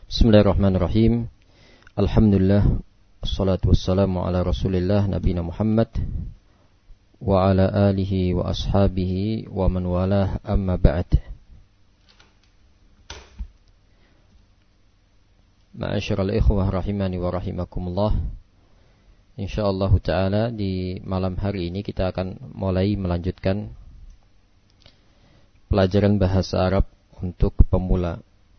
Bismillahirrahmanirrahim. Alhamdulillah, wassalatu wassalamu ala rasulillah nabiyina Muhammad wa ala alihi wa ashabihi wa man walah, amma ba'd. Ma'asyiral ikhwah rahimani wa rahimakumullah. Insyaallah ta'ala di malam hari ini kita akan mulai melanjutkan pelajaran bahasa Arab untuk pemula.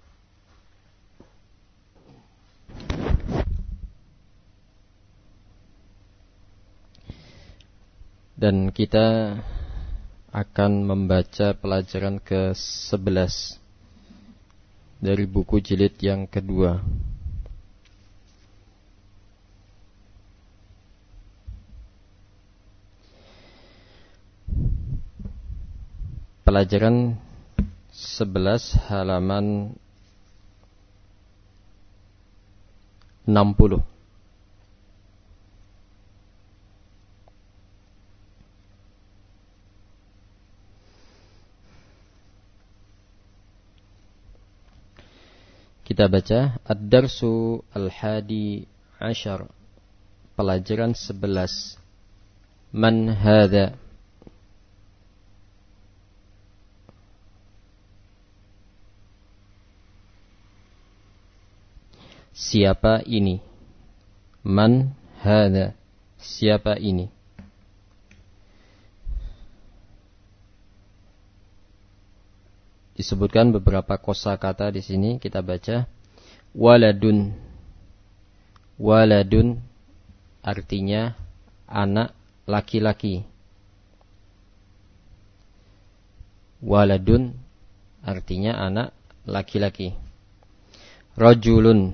Dan kita akan membaca pelajaran ke-11 dari buku jilid yang kedua. Pelajaran 11 halaman 60. Kita baca Ad-Darsu Al-Hadi Ashar, pelajaran 11. Man hadha? Siapa ini? Man hadha? Siapa ini? Disebutkan beberapa kosakata di sini. Kita baca waladun. Waladun artinya anak laki-laki. Waladun artinya anak laki-laki. Rajulun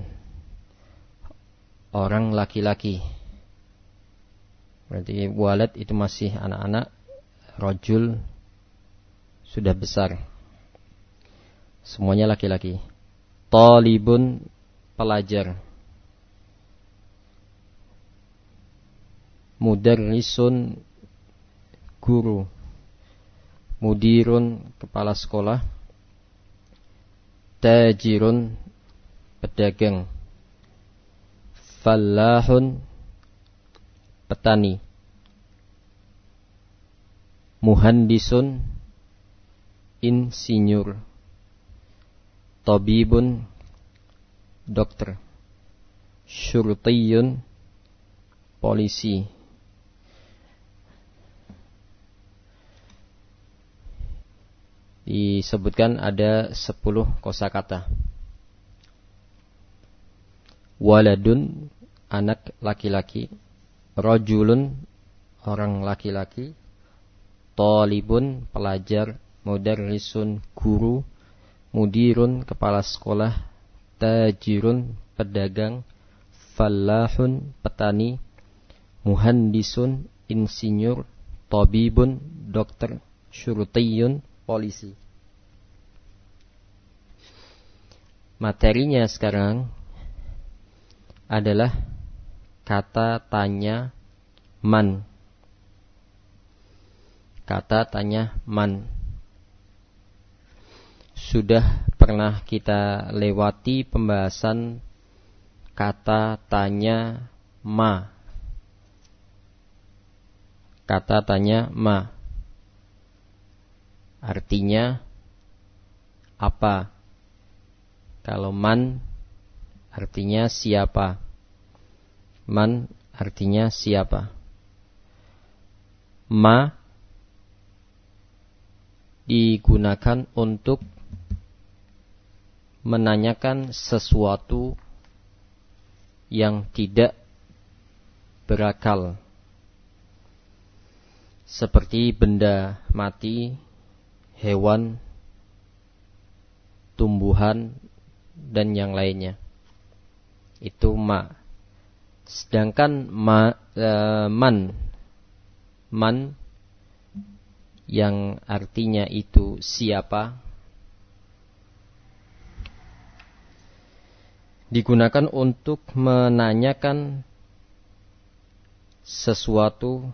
orang laki-laki. Berarti walad itu masih anak-anak, rajul sudah besar. Semuanya laki-laki. Talibun pelajar. Mudarrisun guru. Mudirun kepala sekolah. Tajirun pedagang. Fallahun petani. Muhandisun insinyur. Tabibun dokter. Syurtiyun polisi. Disebutkan ada 10 kosakata. Waladun anak laki-laki. Rajulun orang laki-laki. Talibun pelajar. Mudarrisun guru. Mudirun kepala sekolah. Tajirun pedagang. Fallahun petani. Muhandisun insinyur. Tabibun dokter. Syurtiyun polisi. Materinya sekarang adalah kata tanya man. Kata tanya man. Sudah pernah kita lewati pembahasan kata tanya ma. Kata tanya ma artinya apa? Kalau man artinya siapa? Man artinya siapa? Ma digunakan untuk menanyakan sesuatu yang tidak berakal, seperti benda mati, hewan, tumbuhan, dan yang lainnya. Itu ma. Sedangkan man yang artinya itu siapa, digunakan untuk menanyakan sesuatu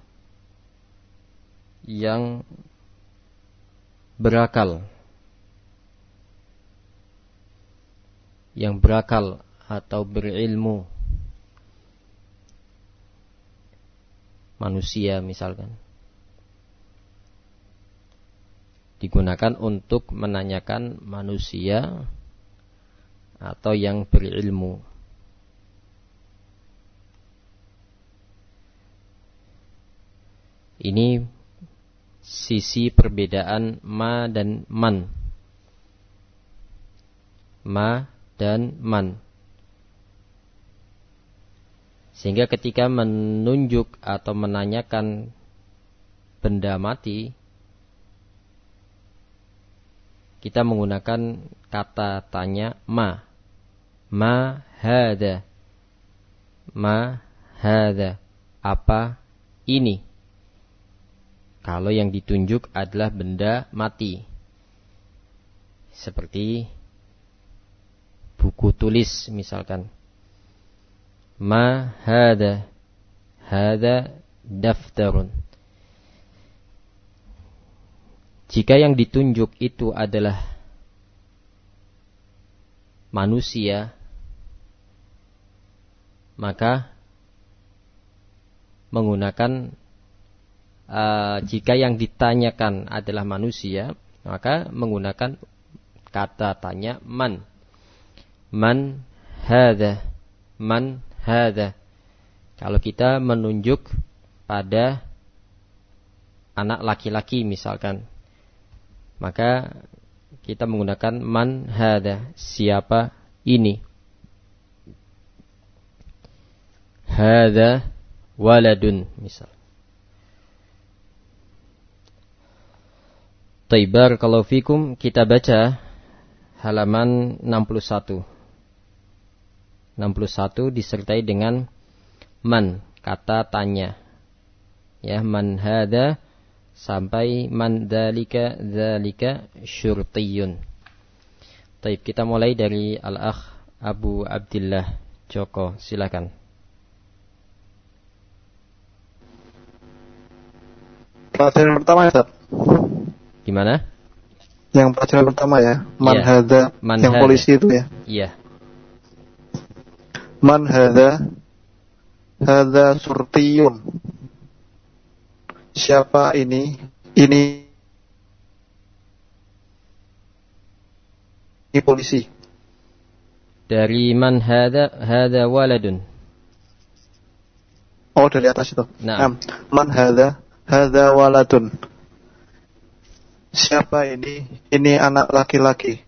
yang berakal. yang berakal atau berilmu, manusia misalkan, digunakan untuk menanyakan manusia atau yang berilmu. Ini sisi perbedaan ma dan man. Ma dan man. Sehingga ketika menunjuk atau menanyakan benda mati, kita menggunakan kata tanya ma. Ma hada. Ma hada. Apa ini? Kalau yang ditunjuk adalah benda mati. Seperti buku tulis misalkan. Ma hada. Hada daftarun. Jika yang ditunjuk itu adalah manusia, maka menggunakan jika yang ditanyakan adalah manusia, maka menggunakan kata tanya man. Man hada. Man hada. Kalau kita menunjuk pada anak laki-laki misalkan, maka kita menggunakan man hada. Siapa ini? Hada waladun misal. Taibar kalau fikum, kita baca halaman 61. 61 disertai dengan man, kata tanya. Ya, man hada sampai man dzalika dzalika syurtiyun. Taib, kita mulai dari Al-Akh Abu Abdillah Joko, silakan. Pelajaran pertama ya, Gimana? Yang pelajaran pertama ya, man hada, yang hada. Polisi itu ya. Iya. Man hada, hada surtiyun. Siapa ini? Ini polisi. Dari man hada, hada waladun. Oh, dari atas itu. Nah. Man hada, hada waladun. Siapa ini? Ini anak laki-laki.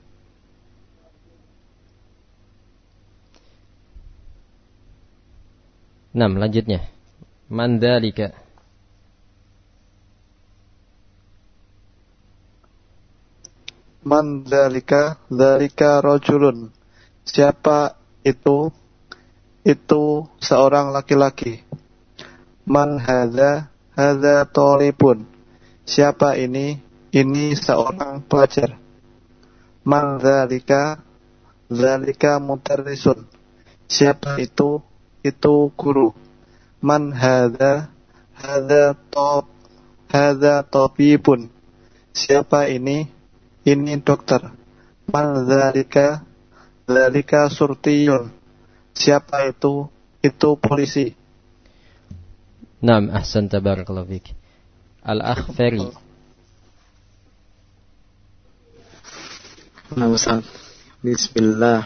Nah, lanjutnya. Man dzalika. Man dzalika, dzalika rajulun. Siapa itu? Itu seorang laki-laki. Man hadza, hadza thalibun. Siapa ini? Ini seorang pelajar. Man dzalika, dzalika mudarrisun. Siapa itu? Itu guru. Man hadza, hadza tabibun. Siapa ini? Ini dokter. Man dzalika, dzalika surtiyun. Siapa itu? Itu polisi. Naam, ahsan, tabarakallahu fik. Al-Akh Ferry. Bismillah.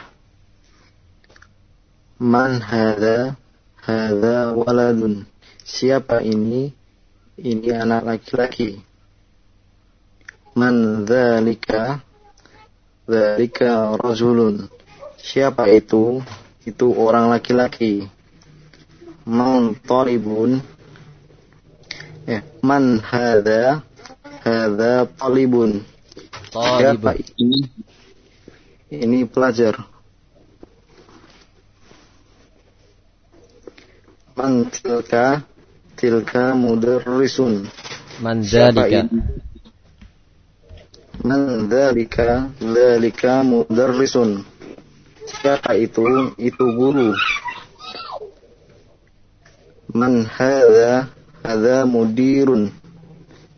Man hadza, hadza waladun. Siapa ini? Ini anak laki-laki. Man dzalika, dzalika rajulun. Siapa itu? Itu orang laki-laki. Man talibun. Man hadza, hadza talibun. Siapa ini? Ini pelajar. Man tilka, tilka mudarrisun. Man dzalika. Man dzalika, dzalika mudarrisun. Siapa itu? Itu guru. Man hadza, hadza mudirun.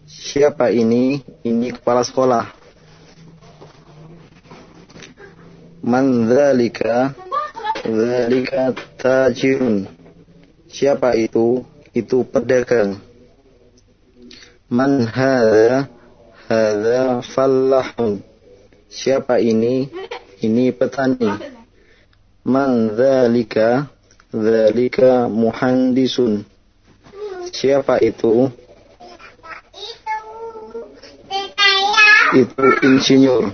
Siapa ini? Ini kepala sekolah. Man dzalika? Dzalika tajirun. Siapa itu? Itu pedagang. Man hadza? Hadza fallahun. Siapa ini? Ini petani. Man dzalika? Dzalika muhandisun. Siapa itu? Itu insinyur.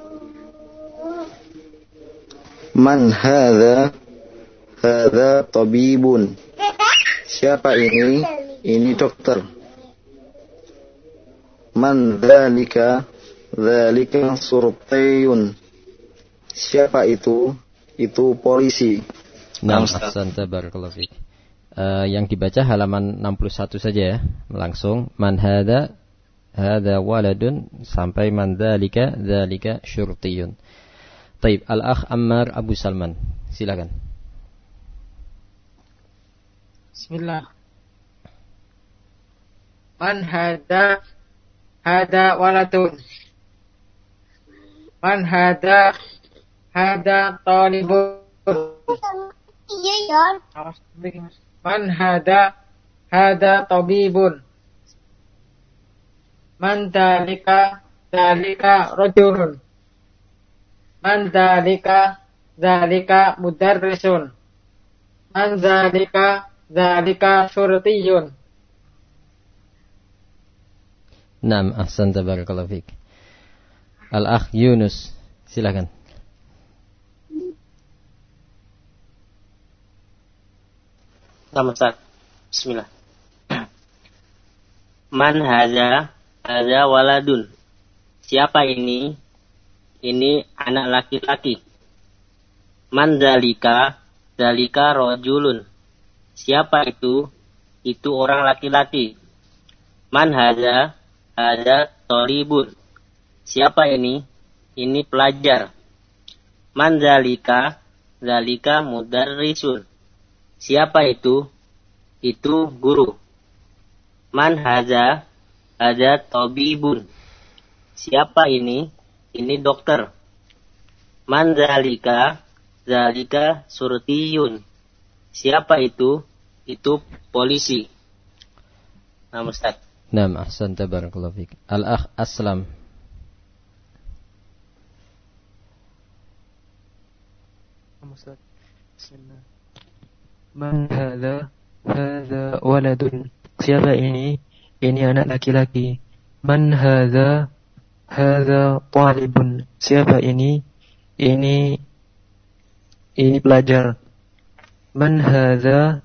Man hadza? Hadza tabibun. Siapa ini? Ini dokter. Man dzalika? Dzalika surtiyun. Siapa itu? Itu polisi. Nah, ahsanta barakallahu fiik. Yang dibaca halaman 61 saja ya, langsung man hadza waladun sampai man dzalika syurtiyun. Taib, al-akh Ammar Abu Salman, silakan. Bismillah. Man hadza waladun. Man hadza talibun. Iya ya. Man hadza tabibun. Man dzalika rajulun. Man dzalika mudarrisun. Man dzalika syurtiyun. Naam, ahsanta barakallahu fiik. Al-akh Yunus, silakan. Nama Ustaz. Bismillah. Man hadza waladun. Siapa ini? Ini anak laki-laki. Man dzalika rajulun. Siapa itu? Itu orang laki-laki. Man hadza thalibun. Siapa ini? Ini pelajar. Man dzalika mudarrisun. Siapa itu? Itu guru. Man hadza tabibun. Siapa ini? Ini dokter. Man dzalika surtiyun. Siapa itu? Itu polisi. Nah, Ustaz. Naam, ahsanta barakallahu fiik. Al-akh Aslam. Ustaz. Bismillah. Man hadza waladun. Siapa ini? Ini anak laki-laki. Man hadza talibun. Siapa ini? Ini pelajar. Man hadza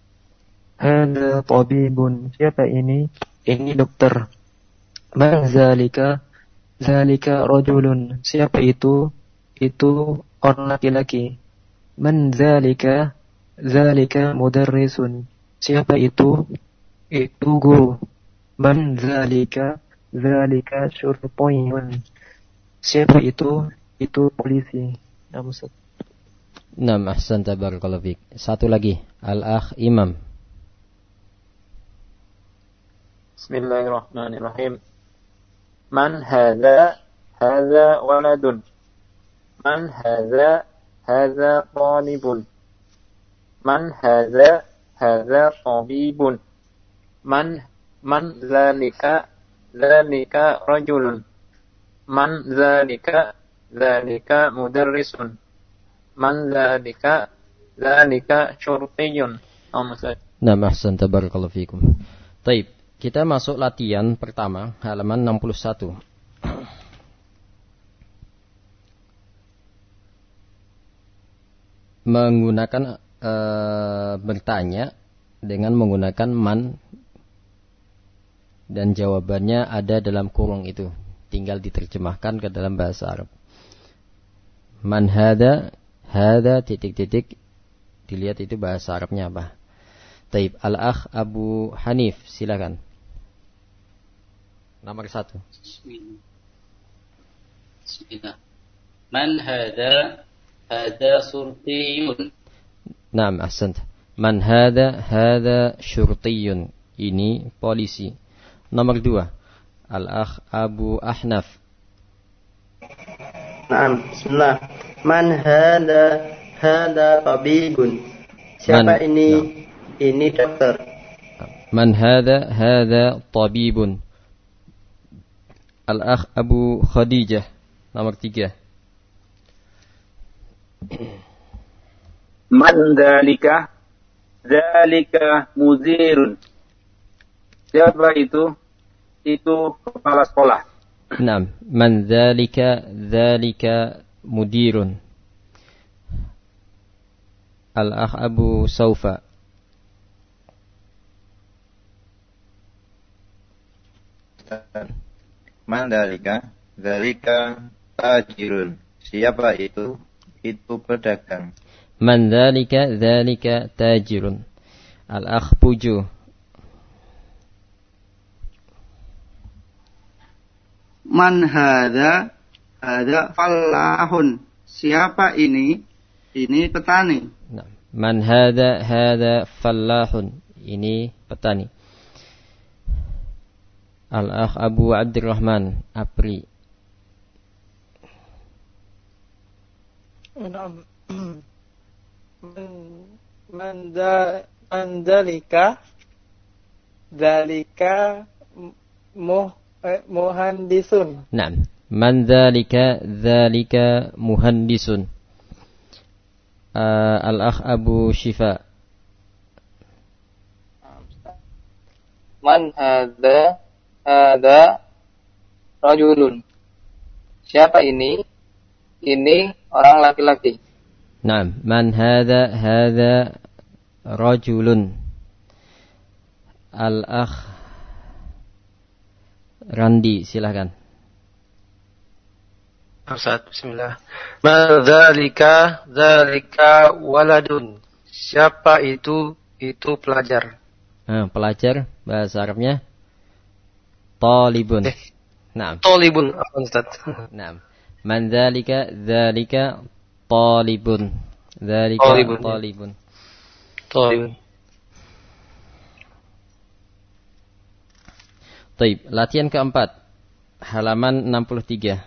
tabibun. Siapa ini? Ini dokter. Man dzalika rajulun. Siapa itu? Itu orang laki-laki. Man dzalika mudarrisun. Siapa itu? Itu guru. Man dzalika syurtiyun. Siapa itu? Itu polisi. Naam, ahsanta barakallahu fiik. Satu lagi, al-akh Imam. Bismillahirrahmanirrahim. Man hadza waladun. Man hadza talibun. Man hadza tabibun. Man dzalika rajulun. Man dzalika mudarrisun. Man dzalika syurtiyun. Nah, ahsanta barakallahu fiikum. Taib, kita masuk latihan pertama, halaman 61. Menggunakan bertanya dengan menggunakan man, dan jawabannya ada dalam kurung itu, tinggal diterjemahkan ke dalam bahasa Arab. Man hadza titik-titik, dilihat itu bahasa Arabnya apa. Taib, al-akh Abu Hanif, silakan. Nomor 1. Bismillah. Man hadza surtiyun. Naam, ahsant. Man hadza syurtiyun. Ini polisi. Nomor 2, al-akh Abu Ahnaf. Naam, bismillah. Man hada tabibun. Siapa ini? Naam. Ini dokter. Man hada tabibun. Al-akh Abu Khadijah, nomor 3. Man dzalika? Dzalika mudirun. Siapa itu? Itu kepala sekolah. Naam, man dzalika mudirun. Al-akh Abu Saufa. Man dzalika? Dzalika tajirun. Siapa itu? Itu pedagang. Man dzalika tajirun. Al-akh Puju. Man hada fallahun. Siapa ini? Ini petani. Nah, man hada fallahun. Ini petani. Al-akh Abu Abdurrahman Apri. Man dzalika muhandisun. Naam. Man dzalika muhandisun. Al-akh Abu Shifa. Man hada rajulun. Siapa ini? Ini orang laki-laki. Naam. Man hada rajulun. Al-akh Randi, silakan. Ustaz, bismillah. Ma dzalika waladun. Siapa itu? Itu pelajar. Pelajar, bahasa Arabnya talibun. Naam. Talibun, Ustaz. Naam. Man dzalika talibun. Dzalika talibun. Baik, latihan keempat, halaman 63.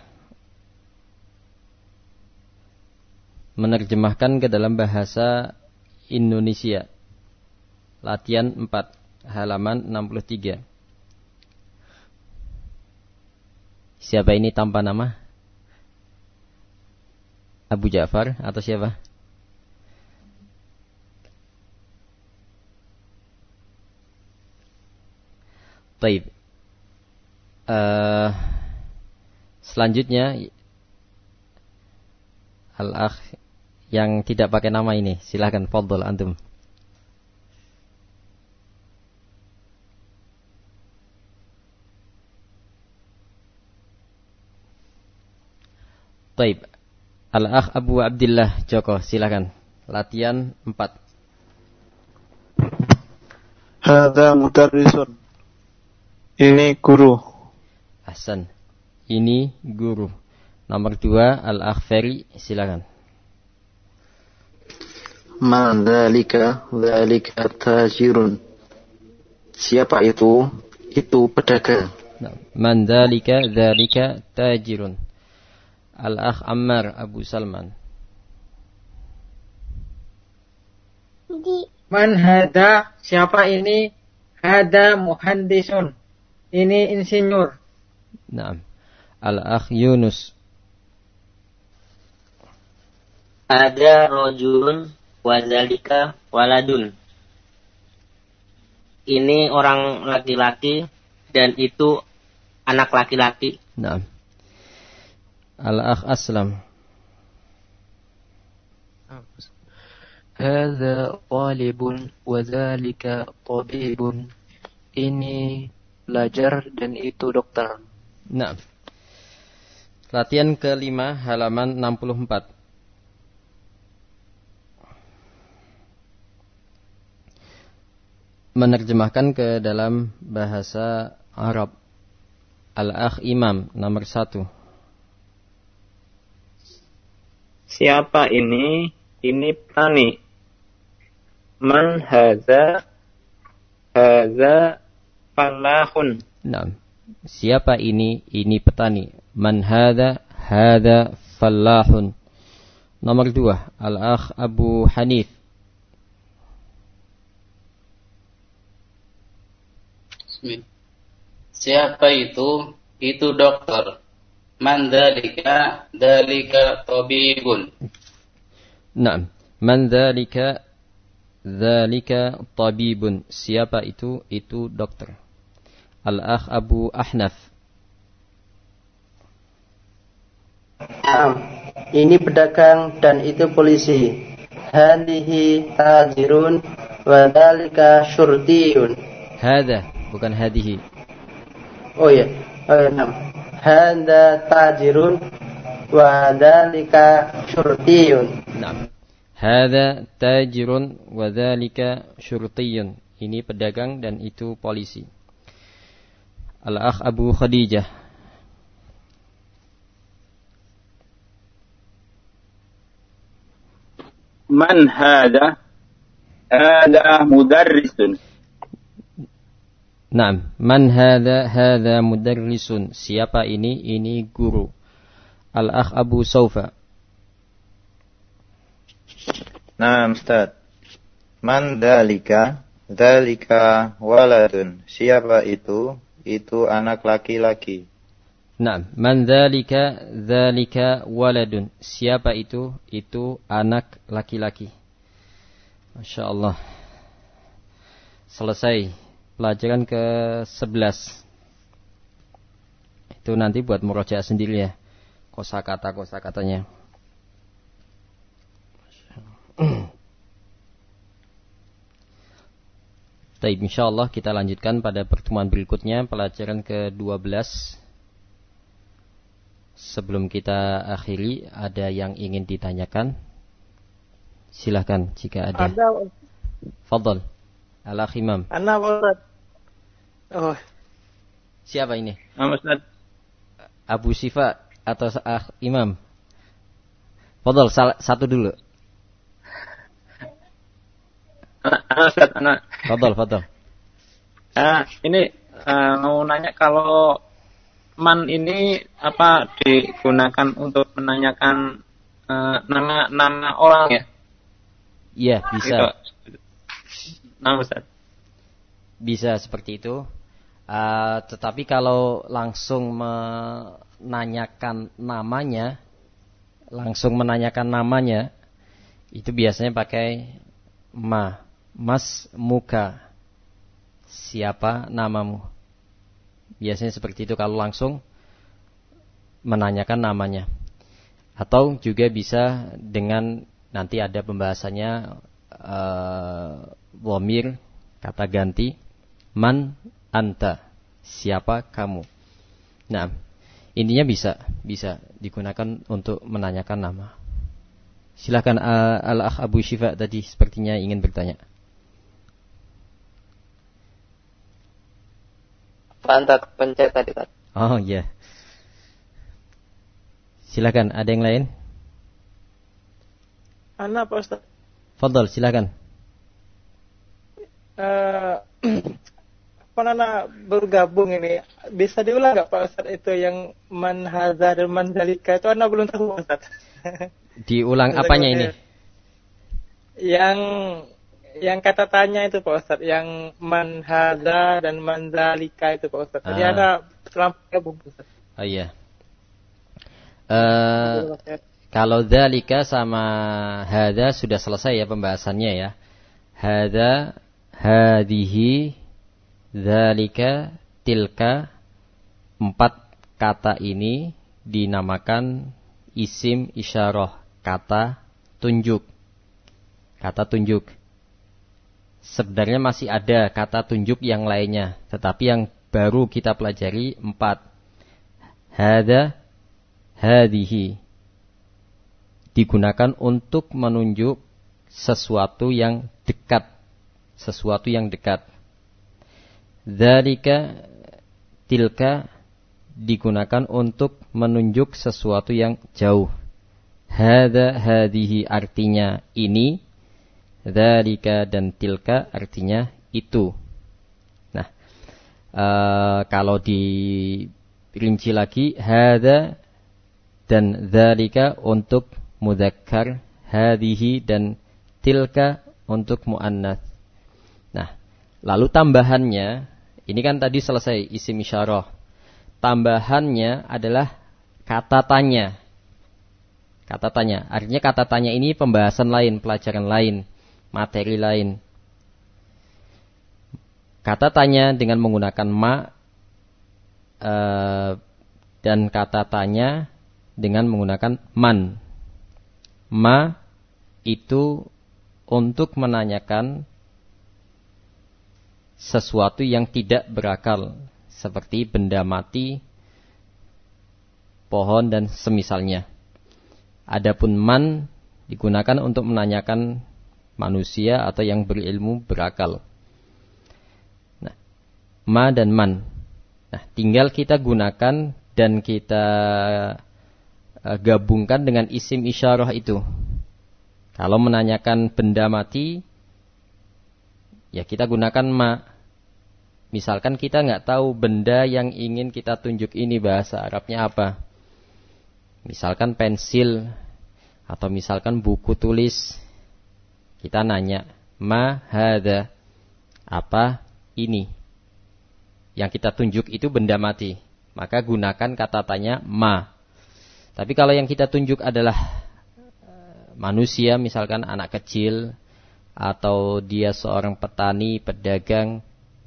Menerjemahkan ke dalam bahasa Indonesia. Latihan 4, halaman 63. Siapa ini tanpa nama? Abu Ja'far atau siapa? Baik. Selanjutnya al-akh yang tidak pakai nama ini, silahkan, fadhol antum. Baik. Al-akh Abu Abdillah Joko, silahkan. Latihan 4. Hada mudarrisun. Ini guru. Hasan. Ini guru. Nomor 2, Al-akh Ferry, silakan. Man dzalika tajirun. Siapa itu? Itu pedagang. Man dzalika tajirun. Al-akh Ammar Abu Salman. Man hada? Siapa ini? Hada muhandisun. Ini insinyur. Naam. Al-akh Yunus. Ada rajulun wa dzalika waladun. Ini orang laki-laki dan itu anak laki-laki. Naam. Al-akh Aslam. Hadza talibun wa dzalika tabibun. Ini pelajar dan itu dokter. Nah. Latihan ke-5 halaman 64. Menerjemahkan ke dalam bahasa Arab. Al-akh Imam nomor 1. Siapa ini? Ini petani. Man hadza fallahun. Nah, siapa ini? Ini petani. Man hadza fallahun. Nomor 2, al-akh Abu Hanif. Siapa itu? Itu dokter. Man dzalika? Dzalika tabibun. Naam. Man dzalika? Dzalika tabibun. Siapa itu? Itu dokter. Al-akh Abu Ahnaf. Ini pedagang dan itu polisi. Hadhihi tajirun wa dzalika syurtiyun. Hada, bukan hadihi. Oh ya. Hada tajirun wa dzalika syurtiyun. Naam. Hada tajirun wa dzalika syurtiyun. Ini pedagang dan itu polisi. Al-akh Abu Khadijah. Man hada? Hada mudarrisun. Naam, man hada? Hada mudarrisun. Siapa ini? Ini guru. Al-akh Abu Saufa. Naam, Ustaz. Man dzalika? Dzalika waladun. Siapa itu? Itu anak laki-laki. Naam, man dzalika? Dzalika waladun. Siapa itu? Itu anak laki-laki. Masya Allah. Selesai pelajaran ke-11. Itu nanti buat murojaah sendiri ya. Kosakata-kosakatanya. Baik, insyaallah kita lanjutkan pada pertemuan berikutnya pelajaran ke-12. Sebelum kita akhiri, ada yang ingin ditanyakan? Silahkan jika ada. Ada. Fadhal. Al-akh Imam. Ana Ustaz. Oh. Siapa ini? Ustaz. Abu Sifa atau akh Imam? Fadhal, satu dulu. Ustaz, anak. Fadhal. Ini mau nanya kalau man ini apa digunakan untuk menanyakan nama orang ya? Iya, bisa. Nah, Ustaz. Bisa seperti itu. Tetapi kalau langsung menanyakan namanya, itu biasanya pakai mas muka. Siapa namamu? Biasanya seperti itu kalau langsung menanyakan namanya. Atau juga bisa dengan nanti ada pembahasannya dhamir, kata ganti, man anta, siapa kamu. Nah, intinya bisa digunakan untuk menanyakan nama. Silakan al-akh Abu Syifa tadi sepertinya ingin bertanya. Anda pencet tadi Pak. Oh iya. Silakan, ada yang lain? Ana Pak Ustaz. Fadhal, silakan. Apa Nana bergabung ini? Bisa diulang nggak Pak Ustaz itu yang man hadza dan man dzalika itu Ana belum tahu Pak Ustaz. Diulang apanya ini? Yang kata tanya itu Pak Ustaz, yang man hadza dan man dzalika itu Pak Ustaz. Jadi Ana terlampau gabung Pak Ustaz. Oh iya. Kalau dzalika sama hadza sudah selesai ya pembahasannya ya. Hadza, hadihi, dzalika, tilka, 4 kata ini dinamakan isim isyarah, kata tunjuk. Kata tunjuk. Sebenarnya masih ada kata tunjuk yang lainnya, tetapi yang baru kita pelajari 4. Hadza, hadihi digunakan untuk menunjuk sesuatu yang dekat. Sesuatu yang dekat. Dzalika, tilka digunakan untuk menunjuk sesuatu yang jauh. Hadza, hadihi artinya ini. Dzalika dan tilka artinya itu. Nah, kalau dirinci lagi, hadza dan dzalika untuk mudzakkar, hadhihi dan tilka untuk muannats. Nah, lalu tambahannya, ini kan tadi selesai isim isyarah. Tambahannya adalah kata tanya. Kata tanya, artinya kata tanya ini pembahasan lain, pelajaran lain, materi lain. Kata tanya dengan menggunakan ma, dan kata tanya dengan menggunakan man. Ma itu untuk menanyakan sesuatu yang tidak berakal, seperti benda mati, pohon dan semisalnya. Adapun man digunakan untuk menanyakan manusia atau yang berilmu berakal. Nah, ma dan man. Nah, tinggal kita gunakan dan kita gabungkan dengan isim isyarah itu. Kalau menanyakan benda mati, ya kita gunakan ma. Misalkan kita nggak tahu benda yang ingin kita tunjuk ini bahasa Arabnya apa. Misalkan pensil atau misalkan buku tulis. Kita nanya, ma hadza, apa ini? Yang kita tunjuk itu benda mati. Maka gunakan kata tanya ma. Tapi kalau yang kita tunjuk adalah manusia, misalkan anak kecil, atau dia seorang petani, pedagang,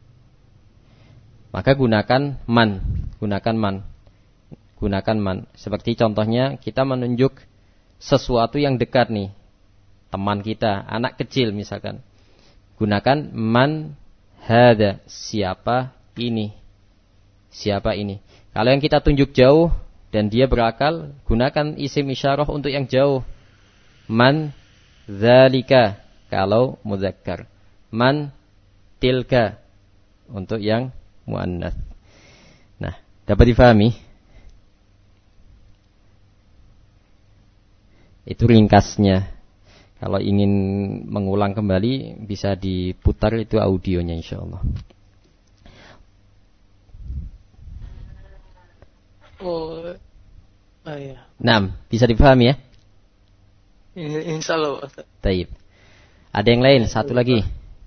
maka gunakan man. Gunakan man. Gunakan man. Seperti contohnya kita menunjuk sesuatu yang dekat nih. Teman kita, anak kecil misalkan. Gunakan man hada. Siapa ini? Siapa ini? Kalau yang kita tunjuk jauh dan dia berakal, gunakan isim isyarah untuk yang jauh. Man dzalika kalau mudzakkar. Man tilka untuk yang muannats. Nah, dapat difahami? Itu ringkasnya. Kalau ingin mengulang kembali bisa diputar itu audionya insyaallah. Oh iya. Nah, bisa dipahami ya? Insyaallah Ustaz. Baik. Ada yang lain? Satu lagi.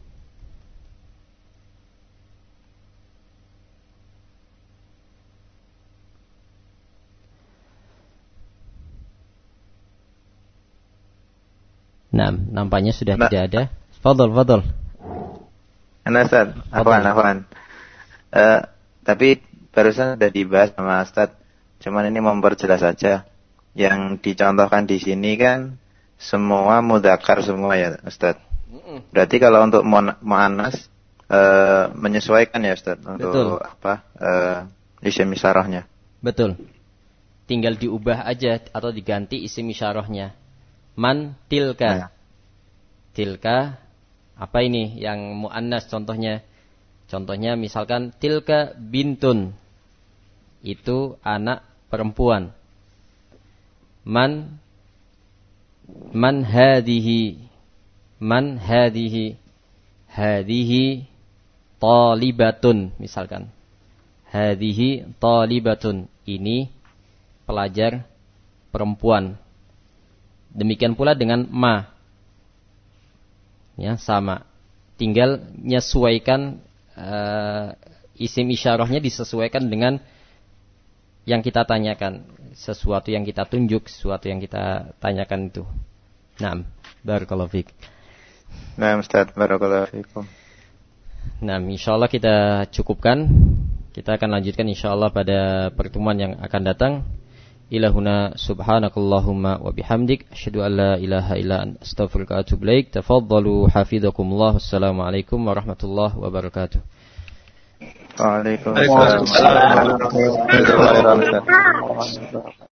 Nah, nampaknya sudah tidak ada. Fadol. Ustaz, afwan. Tapi barusan sudah dibahas sama Ustaz. Cuman ini memperjelas saja. Yang dicontohkan di sini kan semua mudzakkar semua ya, Ustaz. Berarti kalau untuk muannas menyesuaikan ya, Ustaz, untuk betul. Isim isyarahnya. Betul. Tinggal diubah aja atau diganti isim isyarahnya. Man tilka. Nah. Tilka apa ini yang muannas contohnya? Contohnya misalkan tilka bintun. Itu anak perempuan. Man hadhihi. Man hadhihi. Hadhihi talibatun misalkan. Hadhihi talibatun. Ini pelajar perempuan. Demikian pula dengan ma. Ya, sama. Tinggal menyesuaikan isim isyarahnya disesuaikan dengan yang kita tanyakan, sesuatu yang kita tunjuk, sesuatu yang kita tanyakan itu. Naam, barakallahu fiik. Naam Ustaz, barakallahu fiikum. Naam, insyaallah kita cukupkan. Kita akan lanjutkan insyaallah pada pertemuan yang akan datang. Ilahuna subhanakallahumma wa bihamdik asyhadu an la ilaha illa anta astaghfiruka wa atubu ilaik. Tafaddalu hafizakumullah. Assalamualaikum warahmatullahi wabarakatuh. Waalaikumsalam.